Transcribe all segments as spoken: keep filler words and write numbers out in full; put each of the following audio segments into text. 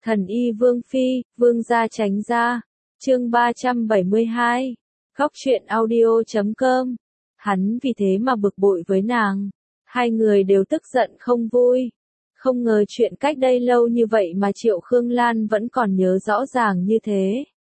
Thần y Vương Phi, Vương gia tránh ra. Chương ba trăm bảy mươi hai. Góc truyện audio chấm com. Hắn vì thế mà bực bội với nàng. Hai người đều tức giận không vui. Không ngờ chuyện cách đây lâu như vậy mà Triệu Khương Lan vẫn còn nhớ rõ ràng như thế.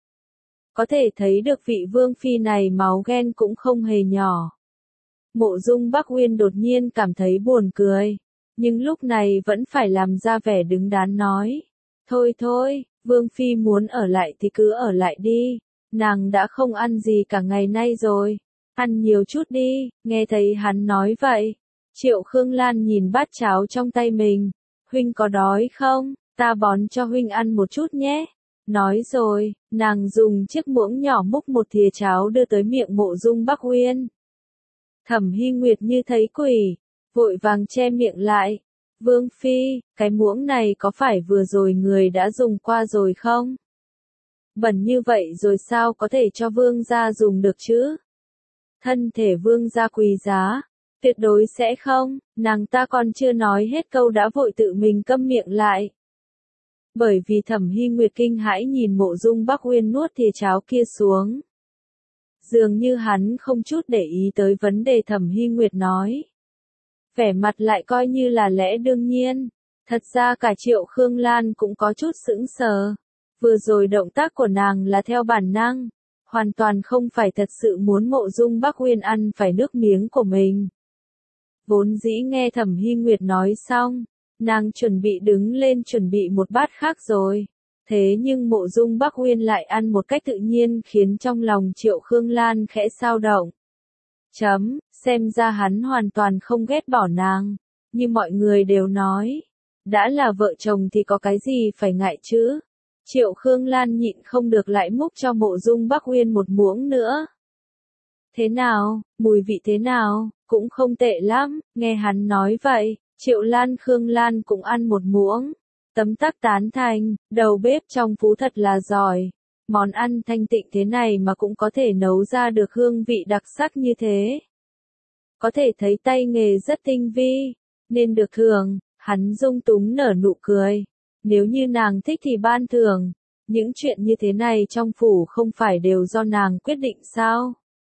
Có thể thấy được vị Vương Phi này máu ghen cũng không hề nhỏ. Mộ Dung Bắc Uyên đột nhiên cảm thấy buồn cười. Nhưng lúc này vẫn phải làm ra vẻ đứng đắn nói. Thôi thôi, Vương Phi muốn ở lại thì cứ ở lại đi. Nàng đã không ăn gì cả ngày nay rồi. Ăn nhiều chút đi, nghe thấy hắn nói vậy. Triệu Khương Lan nhìn bát cháo trong tay mình. Huynh có đói không? Ta bón cho huynh ăn một chút nhé. Nói rồi, nàng dùng chiếc muỗng nhỏ múc một thìa cháo đưa tới miệng Mộ Dung Bắc Uyên. Thẩm Hy Nguyệt như thấy quỷ, vội vàng che miệng lại. Vương Phi, cái muỗng này có phải vừa rồi người đã dùng qua rồi không? Bẩn như vậy rồi sao có thể cho vương gia dùng được chứ? Thân thể vương gia quý giá, tuyệt đối sẽ không, nàng ta còn chưa nói hết câu đã vội tự mình câm miệng lại. Bởi vì Thẩm Hy Nguyệt kinh hãi nhìn Mộ Dung Bắc Uyên nuốt thìa cháo kia xuống. Dường như hắn không chút để ý tới vấn đề Thẩm Hy Nguyệt nói. Vẻ mặt lại coi như là lẽ đương nhiên. Thật ra cả Triệu Khương Lan cũng có chút sững sờ. Vừa rồi động tác của nàng là theo bản năng. Hoàn toàn không phải thật sự muốn Mộ Dung Bắc Uyên ăn phải nước miếng của mình. Vốn dĩ nghe Thẩm Hy Nguyệt nói xong, nàng chuẩn bị đứng lên chuẩn bị một bát khác rồi. Thế nhưng Mộ Dung Bắc Uyên lại ăn một cách tự nhiên khiến trong lòng Triệu Khương Lan khẽ xao động. Chấm, xem ra hắn hoàn toàn không ghét bỏ nàng. Như mọi người đều nói, đã là vợ chồng thì có cái gì phải ngại chứ. Triệu Khương Lan nhịn không được lại múc cho Mộ Dung Bắc Uyên một muỗng nữa. Thế nào, mùi vị thế nào, cũng không tệ lắm, nghe hắn nói vậy, Triệu Lan Khương Lan cũng ăn một muỗng. Tấm tắc tán thành, đầu bếp trong Phú thật là giỏi. Món ăn thanh tịnh thế này mà cũng có thể nấu ra được hương vị đặc sắc như thế. Có thể thấy tay nghề rất tinh vi, nên được thưởng, hắn dung túng nở nụ cười. Nếu như nàng thích thì ban thưởng, những chuyện như thế này trong phủ không phải đều do nàng quyết định sao?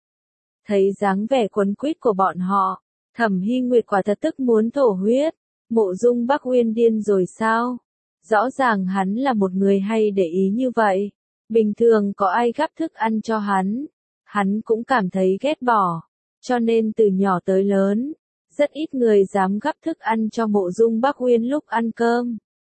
Thấy dáng vẻ quấn quýt của bọn họ, Thẩm Hy Nguyệt quả thật tức muốn thổ huyết. Mộ Dung Bắc Uyên điên rồi sao? Rõ ràng hắn là một người hay để ý như vậy. Bình thường có ai gắp thức ăn cho hắn, hắn cũng cảm thấy ghét bỏ. Cho nên từ nhỏ tới lớn, rất ít người dám gắp thức ăn cho Mộ Dung Bắc Uyên lúc ăn cơm.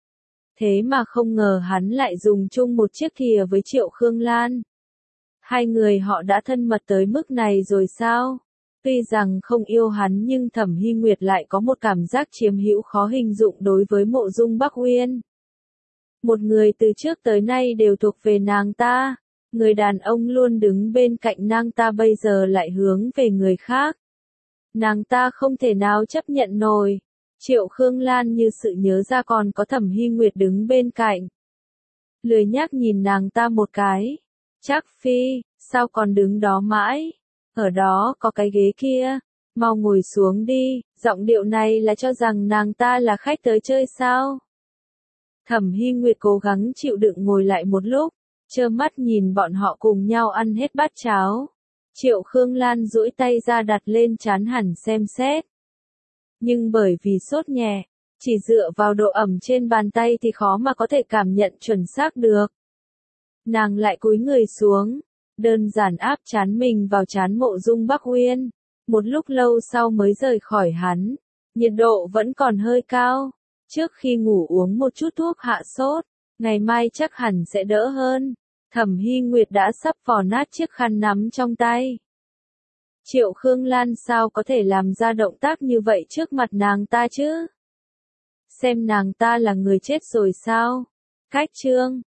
Thế mà không ngờ hắn lại dùng chung một chiếc thìa với Triệu Khương Lan. Hai người họ đã thân mật tới mức này rồi sao? Tuy rằng không yêu hắn nhưng Thẩm Hy Nguyệt lại có một cảm giác chiếm hữu khó hình dung đối với Mộ Dung Bắc Uyên. Một người từ trước tới nay đều thuộc về nàng ta, người đàn ông luôn đứng bên cạnh nàng ta bây giờ lại hướng về người khác. Nàng ta không thể nào chấp nhận nổi. Triệu Khương Lan như sự nhớ ra còn có Thẩm Hy Nguyệt đứng bên cạnh. Lười nhác nhìn nàng ta một cái. Trác Phi, sao còn đứng đó mãi? Ở đó có cái ghế kia, mau ngồi xuống đi. Giọng điệu này là cho rằng nàng ta là khách tới chơi sao? Thẩm Hy Nguyệt cố gắng chịu đựng ngồi lại một lúc, trơ mắt nhìn bọn họ cùng nhau ăn hết bát cháo. Triệu Khương Lan duỗi tay ra đặt lên trán hẳn xem xét. Nhưng bởi vì sốt nhẹ, chỉ dựa vào độ ẩm trên bàn tay thì khó mà có thể cảm nhận chuẩn xác được. Nàng lại cúi người xuống, đơn giản áp trán mình vào trán Mộ Dung Bắc Uyên. Một lúc lâu sau mới rời khỏi hắn, nhiệt độ vẫn còn hơi cao. Trước khi ngủ uống một chút thuốc hạ sốt, ngày mai chắc hẳn sẽ đỡ hơn. Thẩm Hy Nguyệt đã sắp vò nát chiếc khăn nắm trong tay. Triệu Khương Lan sao có thể làm ra động tác như vậy trước mặt nàng ta chứ? Xem nàng ta là người chết rồi sao? Cách chương